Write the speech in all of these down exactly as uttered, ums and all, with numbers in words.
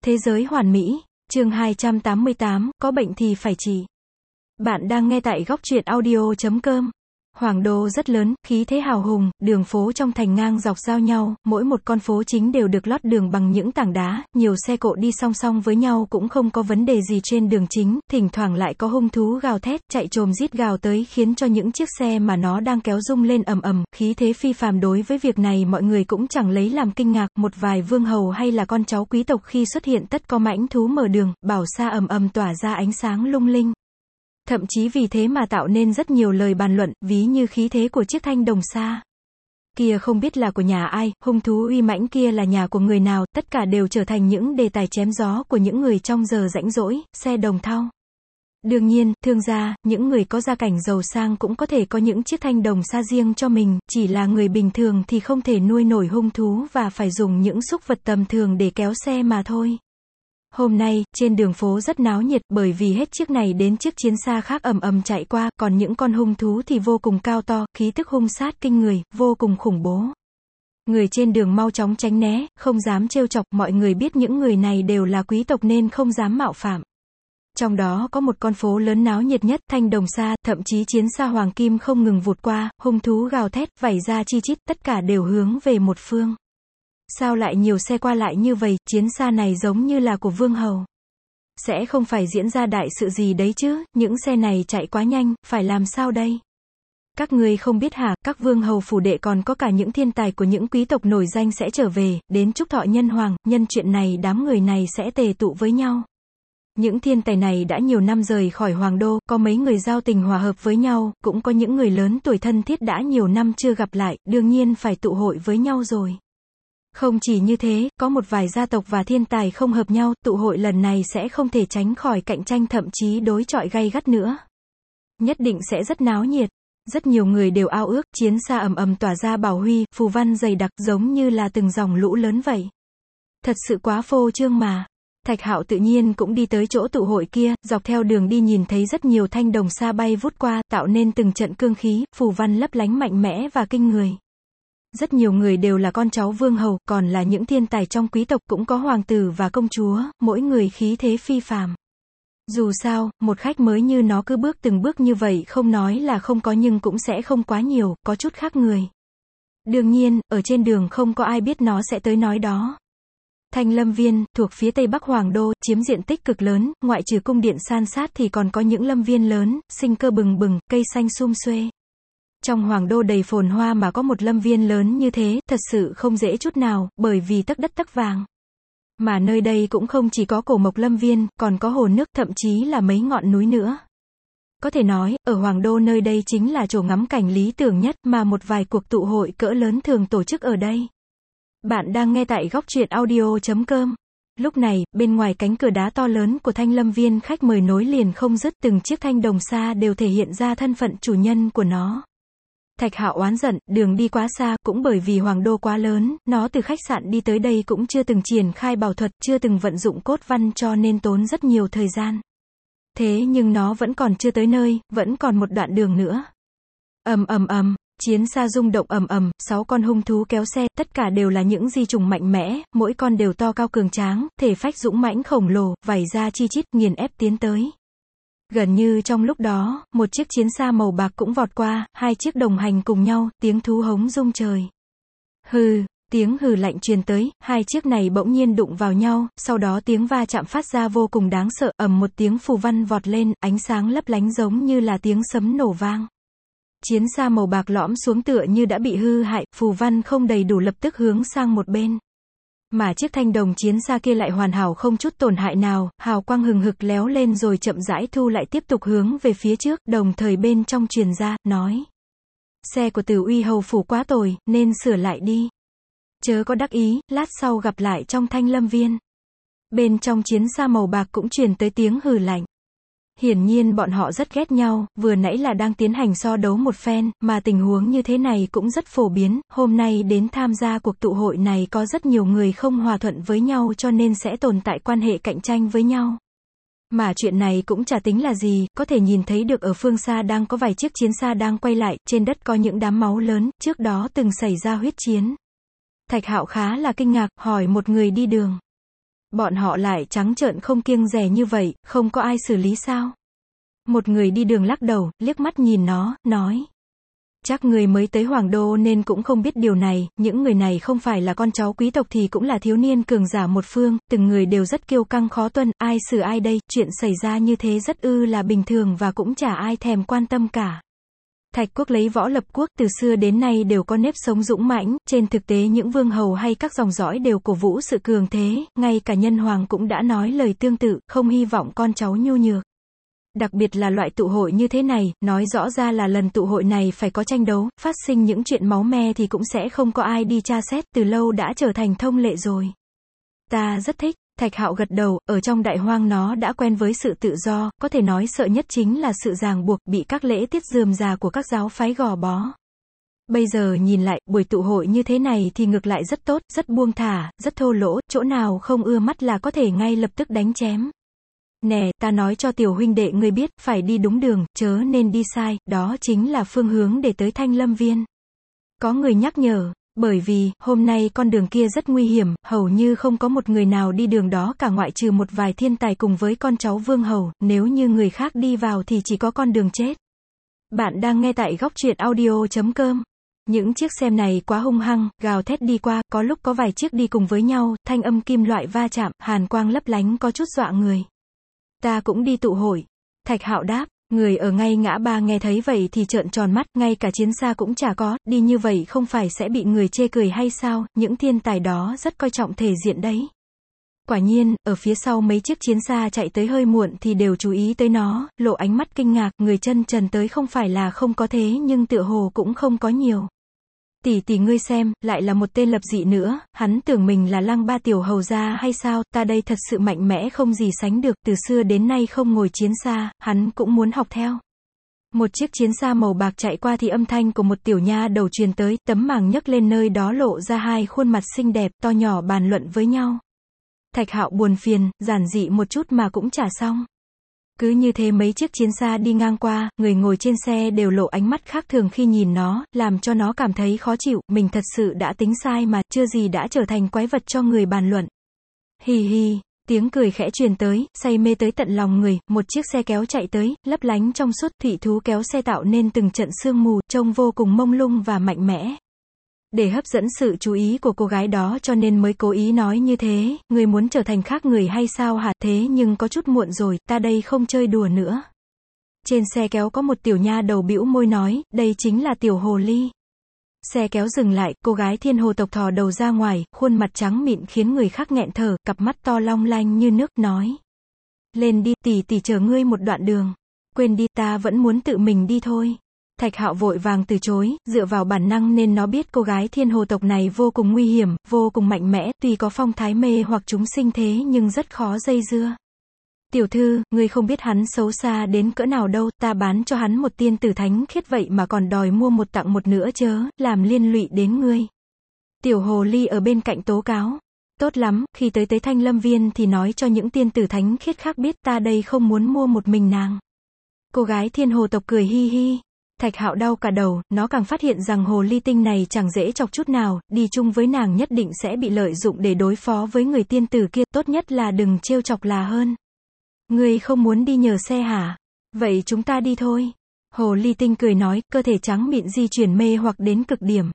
Thế giới hoàn mỹ, chương hai trăm tám mươi tám, có bệnh thì phải trị. Bạn đang nghe tại góc truyện audio chấm com. Hoàng đô rất lớn, khí thế hào hùng, đường phố trong thành ngang dọc giao nhau, mỗi một con phố chính đều được lót đường bằng những tảng đá, nhiều xe cộ đi song song với nhau cũng không có vấn đề gì trên đường chính, thỉnh thoảng lại có hung thú gào thét, chạy trồm rít gào tới khiến cho những chiếc xe mà nó đang kéo rung lên ầm ầm, khí thế phi phàm. Đối với việc này mọi người cũng chẳng lấy làm kinh ngạc, một vài vương hầu hay là con cháu quý tộc khi xuất hiện tất có mãnh thú mở đường, bảo xa ầm ầm tỏa ra ánh sáng lung linh. Thậm chí vì thế mà tạo nên rất nhiều lời bàn luận, ví như khí thế của chiếc thanh đồng xa kia không biết là của nhà ai, hung thú uy mãnh kia là nhà của người nào, tất cả đều trở thành những đề tài chém gió của những người trong giờ rảnh rỗi, xe đồng thau. Đương nhiên, thương gia, những người có gia cảnh giàu sang cũng có thể có những chiếc thanh đồng xa riêng cho mình, chỉ là người bình thường thì không thể nuôi nổi hung thú và phải dùng những súc vật tầm thường để kéo xe mà thôi. Hôm nay, trên đường phố rất náo nhiệt, bởi vì hết chiếc này đến chiếc chiến xa khác ầm ầm chạy qua, còn những con hung thú thì vô cùng cao to, khí tức hung sát kinh người, vô cùng khủng bố. Người trên đường mau chóng tránh né, không dám trêu chọc, mọi người biết những người này đều là quý tộc nên không dám mạo phạm. Trong đó có một con phố lớn náo nhiệt nhất, thanh đồng xa, thậm chí chiến xa hoàng kim không ngừng vụt qua, hung thú gào thét, vảy ra chi chít, tất cả đều hướng về một phương. Sao lại nhiều xe qua lại như vậy, chiến xa này giống như là của vương hầu. Sẽ không phải diễn ra đại sự gì đấy chứ, những xe này chạy quá nhanh, phải làm sao đây? Các ngươi không biết hả, các vương hầu phủ đệ còn có cả những thiên tài của những quý tộc nổi danh sẽ trở về, đến chúc thọ nhân hoàng, nhân chuyện này đám người này sẽ tề tụ với nhau. Những thiên tài này đã nhiều năm rời khỏi hoàng đô, có mấy người giao tình hòa hợp với nhau, cũng có những người lớn tuổi thân thiết đã nhiều năm chưa gặp lại, đương nhiên phải tụ hội với nhau rồi. Không chỉ như thế, có một vài gia tộc và thiên tài không hợp nhau, tụ hội lần này sẽ không thể tránh khỏi cạnh tranh thậm chí đối chọi gay gắt nữa. Nhất định sẽ rất náo nhiệt. Rất nhiều người đều ao ước, chiến xa ầm ầm tỏa ra bảo huy, phù văn dày đặc giống như là từng dòng lũ lớn vậy. Thật sự quá phô trương mà. Thạch Hạo tự nhiên cũng đi tới chỗ tụ hội kia, dọc theo đường đi nhìn thấy rất nhiều thanh đồng xa bay vút qua, tạo nên từng trận cương khí, phù văn lấp lánh mạnh mẽ và kinh người. Rất nhiều người đều là con cháu vương hầu, còn là những thiên tài trong quý tộc, cũng có hoàng tử và công chúa, mỗi người khí thế phi phàm. Dù sao, một khách mới như nó cứ bước từng bước như vậy không nói là không có nhưng cũng sẽ không quá nhiều, có chút khác người. Đương nhiên, ở trên đường không có ai biết nó sẽ tới nói đó. Thanh Lâm Viên, thuộc phía tây bắc hoàng đô, chiếm diện tích cực lớn, ngoại trừ cung điện san sát thì còn có những lâm viên lớn, sinh cơ bừng bừng, cây xanh sum xuê. Trong hoàng đô đầy phồn hoa mà có một lâm viên lớn như thế, thật sự không dễ chút nào, bởi vì tấc đất tấc vàng. Mà nơi đây cũng không chỉ có cổ mộc lâm viên, còn có hồ nước, thậm chí là mấy ngọn núi nữa. Có thể nói, ở hoàng đô nơi đây chính là chỗ ngắm cảnh lý tưởng nhất mà một vài cuộc tụ hội cỡ lớn thường tổ chức ở đây. Bạn đang nghe tại góc truyện audio chấm com. Lúc này, bên ngoài cánh cửa đá to lớn của Thanh Lâm Viên khách mời nối liền không dứt, từng chiếc thanh đồng xa đều thể hiện ra thân phận chủ nhân của nó. Thạch Hạo oán giận, đường đi quá xa, cũng bởi vì hoàng đô quá lớn, nó từ khách sạn đi tới đây cũng chưa từng triển khai bảo thuật, chưa từng vận dụng cốt văn cho nên tốn rất nhiều thời gian. Thế nhưng nó vẫn còn chưa tới nơi, vẫn còn một đoạn đường nữa. Ầm ầm ầm, chiến xa rung động ầm ầm, sáu con hung thú kéo xe, tất cả đều là những di trùng mạnh mẽ, mỗi con đều to cao cường tráng, thể phách dũng mãnh khổng lồ, vảy ra chi chít, nghiền ép tiến tới. Gần như trong lúc đó, một chiếc chiến xa màu bạc cũng vọt qua, hai chiếc đồng hành cùng nhau, tiếng thú hống rung trời. Hừ, tiếng hừ lạnh truyền tới, hai chiếc này bỗng nhiên đụng vào nhau, sau đó tiếng va chạm phát ra vô cùng đáng sợ, ầm một tiếng phù văn vọt lên, ánh sáng lấp lánh giống như là tiếng sấm nổ vang. Chiến xa màu bạc lõm xuống tựa như đã bị hư hại, phù văn không đầy đủ lập tức hướng sang một bên. Mà chiếc thanh đồng chiến xa kia lại hoàn hảo không chút tổn hại nào, hào quang hừng hực léo lên rồi chậm rãi thu lại tiếp tục hướng về phía trước, đồng thời bên trong truyền ra, nói. Xe của Tử Uy hầu phủ quá tồi, nên sửa lại đi. Chớ có đắc ý, lát sau gặp lại trong Thanh Lâm Viên. Bên trong chiến xa màu bạc cũng truyền tới tiếng hừ lạnh. Hiển nhiên bọn họ rất ghét nhau, vừa nãy là đang tiến hành so đấu một phen, mà tình huống như thế này cũng rất phổ biến, hôm nay đến tham gia cuộc tụ hội này có rất nhiều người không hòa thuận với nhau cho nên sẽ tồn tại quan hệ cạnh tranh với nhau. Mà chuyện này cũng chả tính là gì, có thể nhìn thấy được ở phương xa đang có vài chiếc chiến xa đang quay lại, trên đất có những đám máu lớn, trước đó từng xảy ra huyết chiến. Thạch Hạo khá là kinh ngạc, hỏi một người đi đường. Bọn họ lại trắng trợn không kiêng dè như vậy, không có ai xử lý sao? Một người đi đường lắc đầu, liếc mắt nhìn nó, nói. Chắc người mới tới Hoàng Đô nên cũng không biết điều này, những người này không phải là con cháu quý tộc thì cũng là thiếu niên cường giả một phương, từng người đều rất kiêu căng khó tuân, ai xử ai đây, chuyện xảy ra như thế rất ư là bình thường và cũng chả ai thèm quan tâm cả. Thạch quốc lấy võ lập quốc, từ xưa đến nay đều có nếp sống dũng mãnh, trên thực tế những vương hầu hay các dòng dõi đều cổ vũ sự cường thế, ngay cả nhân hoàng cũng đã nói lời tương tự, không hy vọng con cháu nhu nhược. Đặc biệt là loại tụ hội như thế này, nói rõ ra là lần tụ hội này phải có tranh đấu, phát sinh những chuyện máu me thì cũng sẽ không có ai đi tra xét, từ lâu đã trở thành thông lệ rồi. Ta rất thích. Thạch Hạo gật đầu, ở trong đại hoang nó đã quen với sự tự do, có thể nói sợ nhất chính là sự ràng buộc, bị các lễ tiết rườm rà của các giáo phái gò bó. Bây giờ nhìn lại, buổi tụ hội như thế này thì ngược lại rất tốt, rất buông thả, rất thô lỗ, chỗ nào không ưa mắt là có thể ngay lập tức đánh chém. Nè, ta nói cho tiểu huynh đệ ngươi biết, phải đi đúng đường, chớ nên đi sai, đó chính là phương hướng để tới Thanh Lâm Viên. Có người nhắc nhở. Bởi vì, hôm nay con đường kia rất nguy hiểm, hầu như không có một người nào đi đường đó cả ngoại trừ một vài thiên tài cùng với con cháu vương hầu, nếu như người khác đi vào thì chỉ có con đường chết. Bạn đang nghe tại góc truyện audio chấm com. Những chiếc xe này quá hung hăng, gào thét đi qua, có lúc có vài chiếc đi cùng với nhau, thanh âm kim loại va chạm, hàn quang lấp lánh có chút dọa người. Ta cũng đi tụ hội. Thạch Hạo đáp. Người ở ngay ngã ba nghe thấy vậy thì trợn tròn mắt, ngay cả chiến xa cũng chả có, đi như vậy không phải sẽ bị người chê cười hay sao, những thiên tài đó rất coi trọng thể diện đấy. Quả nhiên, ở phía sau mấy chiếc chiến xa chạy tới hơi muộn thì đều chú ý tới nó, lộ ánh mắt kinh ngạc, người chân trần tới không phải là không có thế nhưng tựa hồ cũng không có nhiều. Tỷ tỷ ngươi xem, lại là một tên lập dị nữa, hắn tưởng mình là Lăng Ba tiểu hầu gia hay sao, ta đây thật sự mạnh mẽ không gì sánh được, từ xưa đến nay không ngồi chiến xa, hắn cũng muốn học theo. Một chiếc chiến xa màu bạc chạy qua thì âm thanh của một tiểu nha đầu truyền tới, tấm màng nhấc lên nơi đó lộ ra hai khuôn mặt xinh đẹp, to nhỏ bàn luận với nhau. Thạch Hạo buồn phiền, giản dị một chút mà cũng chả xong. Cứ như thế mấy chiếc chiến xa đi ngang qua, người ngồi trên xe đều lộ ánh mắt khác thường khi nhìn nó, làm cho nó cảm thấy khó chịu, mình thật sự đã tính sai mà, chưa gì đã trở thành quái vật cho người bàn luận. Hì hì, tiếng cười khẽ truyền tới, say mê tới tận lòng người, một chiếc xe kéo chạy tới, lấp lánh trong suốt, thủy thú kéo xe tạo nên từng trận sương mù, trông vô cùng mông lung và mạnh mẽ. Để hấp dẫn sự chú ý của cô gái đó cho nên mới cố ý nói như thế, người muốn trở thành khác người hay sao hả, thế nhưng có chút muộn rồi, ta đây không chơi đùa nữa. Trên xe kéo có một tiểu nha đầu bĩu môi nói, đây chính là tiểu hồ ly. Xe kéo dừng lại, cô gái thiên hồ tộc thò đầu ra ngoài, khuôn mặt trắng mịn khiến người khác nghẹn thở, cặp mắt to long lanh như nước, nói. Lên đi, tỷ tỷ chờ ngươi một đoạn đường. Quên đi, ta vẫn muốn tự mình đi thôi. Thạch Hạo vội vàng từ chối, dựa vào bản năng nên nó biết cô gái thiên hồ tộc này vô cùng nguy hiểm, vô cùng mạnh mẽ, tuy có phong thái mê hoặc chúng sinh thế nhưng rất khó dây dưa. Tiểu thư, ngươi không biết hắn xấu xa đến cỡ nào đâu, ta bán cho hắn một tiên tử thánh khiết vậy mà còn đòi mua một tặng một nữa chớ, làm liên lụy đến ngươi. Tiểu hồ ly ở bên cạnh tố cáo. Tốt lắm, khi tới tới Thanh Lâm Viên thì nói cho những tiên tử thánh khiết khác biết ta đây không muốn mua một mình nàng. Cô gái thiên hồ tộc cười hi hi. Thạch Hạo đau cả đầu, nó càng phát hiện rằng hồ ly tinh này chẳng dễ chọc chút nào, đi chung với nàng nhất định sẽ bị lợi dụng để đối phó với người tiên tử kia, tốt nhất là đừng trêu chọc là hơn. Ngươi không muốn đi nhờ xe hả? Vậy chúng ta đi thôi. Hồ ly tinh cười nói, cơ thể trắng mịn di chuyển mê hoặc đến cực điểm.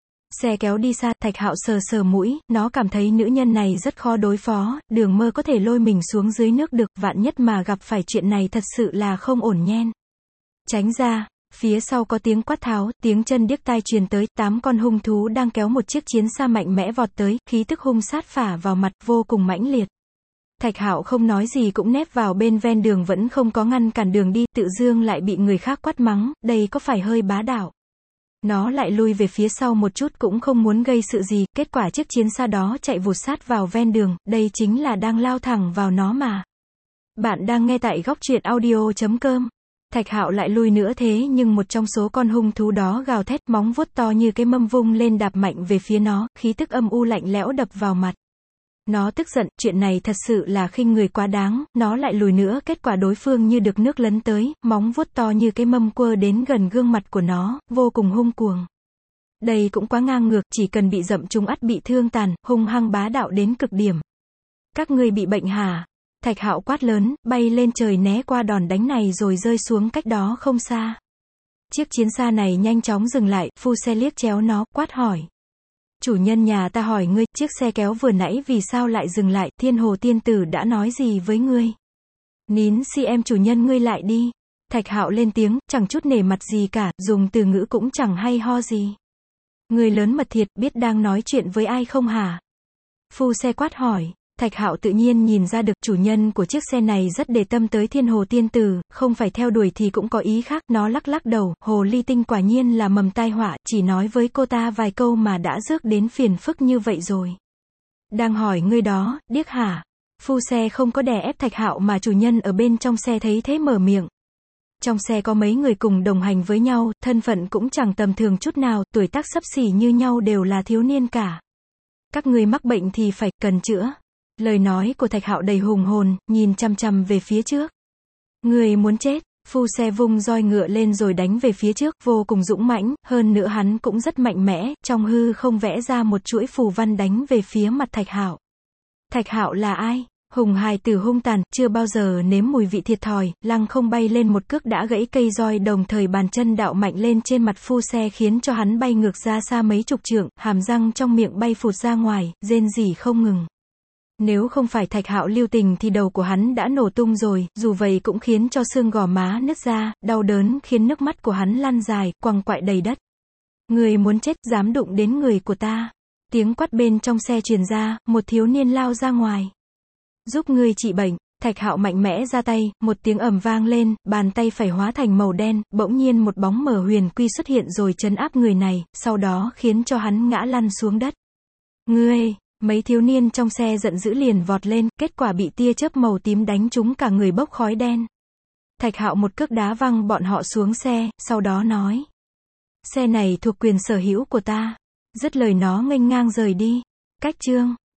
Xe kéo đi xa, Thạch Hạo sờ sờ mũi, nó cảm thấy nữ nhân này rất khó đối phó, đường mơ có thể lôi mình xuống dưới nước được, vạn nhất mà gặp phải chuyện này thật sự là không ổn nhen. Tránh ra. Phía sau có tiếng quát tháo, tiếng chân điếc tai truyền tới, tám con hung thú đang kéo một chiếc chiến xa mạnh mẽ vọt tới, khí tức hung sát phả vào mặt, vô cùng mãnh liệt. Thạch Hạo không nói gì cũng nép vào bên ven đường vẫn không có ngăn cản đường đi, tự dưng lại bị người khác quát mắng, đây có phải hơi bá đạo. Nó lại lui về phía sau một chút cũng không muốn gây sự gì, kết quả chiếc chiến xa đó chạy vụt sát vào ven đường, đây chính là đang lao thẳng vào nó mà. Bạn đang nghe tại góc truyện audio chấm com. Thạch Hạo lại lui nữa thế nhưng một trong số con hung thú đó gào thét, móng vuốt to như cái mâm vung lên đạp mạnh về phía nó, khí tức âm u lạnh lẽo đập vào mặt. Nó tức giận, chuyện này thật sự là khinh người quá đáng, nó lại lùi nữa, kết quả đối phương như được nước lấn tới, móng vuốt to như cái mâm quơ đến gần gương mặt của nó, vô cùng hung cuồng. Đây cũng quá ngang ngược, chỉ cần bị dậm trúng ắt bị thương tàn, hung hăng bá đạo đến cực điểm. Các ngươi bị bệnh hả? Thạch Hạo quát lớn, bay lên trời né qua đòn đánh này rồi rơi xuống cách đó không xa. Chiếc chiến xa này nhanh chóng dừng lại, phu xe liếc chéo nó, quát hỏi. Chủ nhân nhà ta hỏi ngươi, chiếc xe kéo vừa nãy vì sao lại dừng lại, Thiên Hồ Tiên Tử đã nói gì với ngươi? Nín si em chủ nhân ngươi lại đi. Thạch Hạo lên tiếng, chẳng chút nể mặt gì cả, dùng từ ngữ cũng chẳng hay ho gì. Người lớn mật thiệt, biết đang nói chuyện với ai không hả? Phu xe quát hỏi. Thạch Hạo tự nhiên nhìn ra được chủ nhân của chiếc xe này rất để tâm tới Thiên Hồ Tiên Tử, không phải theo đuổi thì cũng có ý khác, nó lắc lắc đầu, hồ ly tinh quả nhiên là mầm tai họa, chỉ nói với cô ta vài câu mà đã rước đến phiền phức như vậy rồi. Đang hỏi ngươi đó, điếc hả? Phu xe không có đè ép Thạch Hạo mà chủ nhân ở bên trong xe thấy thế mở miệng. Trong xe có mấy người cùng đồng hành với nhau, thân phận cũng chẳng tầm thường chút nào, tuổi tác xấp xỉ như nhau đều là thiếu niên cả. Các ngươi mắc bệnh thì phải, cần chữa. Lời nói của Thạch Hạo đầy hùng hồn, nhìn chằm chằm về phía trước. Người muốn chết, phu xe vung roi ngựa lên rồi đánh về phía trước, vô cùng dũng mãnh, hơn nữa hắn cũng rất mạnh mẽ, trong hư không vẽ ra một chuỗi phù văn đánh về phía mặt Thạch Hạo. Thạch Hạo là ai? Hùng hài tử hung tàn, chưa bao giờ nếm mùi vị thiệt thòi, lăng không bay lên một cước đã gãy cây roi, đồng thời bàn chân đạo mạnh lên trên mặt phu xe khiến cho hắn bay ngược ra xa mấy chục trượng, hàm răng trong miệng bay phụt ra ngoài, rên rỉ không ngừng. Nếu không phải Thạch Hạo lưu tình thì đầu của hắn đã nổ tung rồi, dù vậy cũng khiến cho xương gò má nứt ra, đau đớn khiến nước mắt của hắn lăn dài, quăng quại đầy đất. Người muốn chết, dám đụng đến người của ta. Tiếng quát bên trong xe truyền ra, một thiếu niên lao ra ngoài. Giúp ngươi trị bệnh. Thạch Hạo mạnh mẽ ra tay, một tiếng ầm vang lên, bàn tay phải hóa thành màu đen, bỗng nhiên một bóng mờ huyền quy xuất hiện rồi trấn áp người này, sau đó khiến cho hắn ngã lăn xuống đất. Ngươi! Mấy thiếu niên trong xe giận dữ liền vọt lên, kết quả bị tia chớp màu tím đánh trúng cả người bốc khói đen. Thạch Hạo một cước đá văng bọn họ xuống xe, sau đó nói. Xe này thuộc quyền sở hữu của ta. Dứt lời nó nghênh ngang rời đi. Cách chương